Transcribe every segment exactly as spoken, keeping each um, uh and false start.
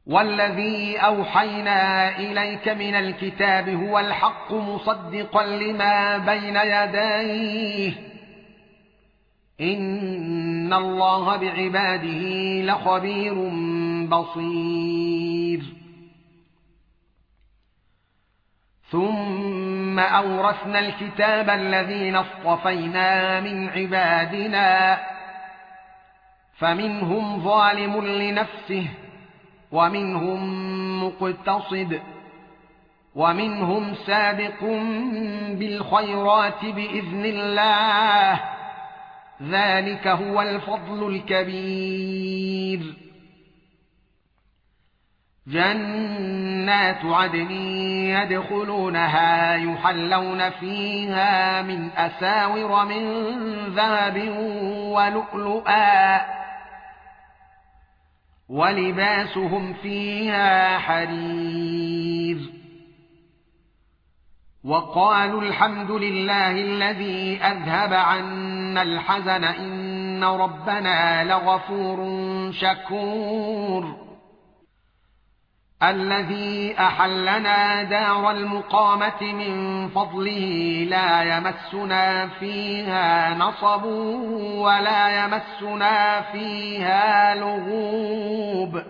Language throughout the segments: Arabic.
والذي أوحينا إليك من الكتاب هو الحق مصدقا لما بين يديه إن الله بعباده لخبير بصير. ثم أورثنا الكتاب الذين اصطفينا من عبادنا فمنهم ظالم لنفسه ومنهم مقتصد ومنهم سابق بالخيرات بإذن الله ذلك هو الفضل الكبير. جنات عدن يدخلونها يحلون فيها من أساور من ذهب ولؤلؤا ولباسهم فيها حرير. وقالوا الحمد لله الذي أذهب عنا الحزن إن ربنا لغفور شكور. الذي أحلنا دار المقامة من فضله لا يمسنا فيها نصب ولا يمسنا فيها لغوب.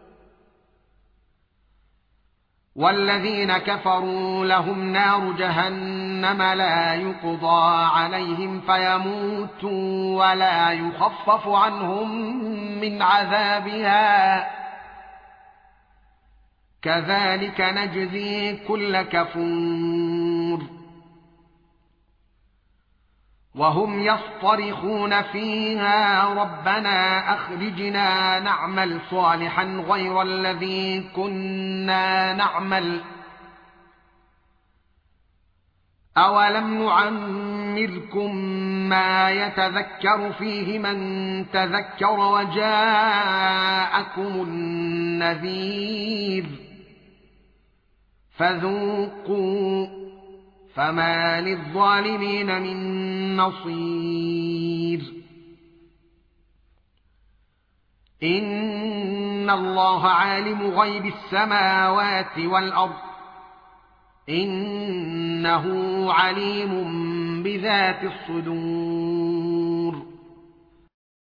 والذين كفروا لهم نار جهنم لا يقضى عليهم فيموتوا ولا يخفف عنهم من عذابها كذلك نجزي كل كفور. وهم يصطرخون فيها ربنا أخرجنا نعمل صالحا غير الذي كنا نعمل أولم نعمركم ما يتذكر فيه من تذكر وجاءكم النذير فذوقوا فما للظالمين من نصير. إن الله عالم غيب السماوات والأرض إنه عليم بذات الصدور.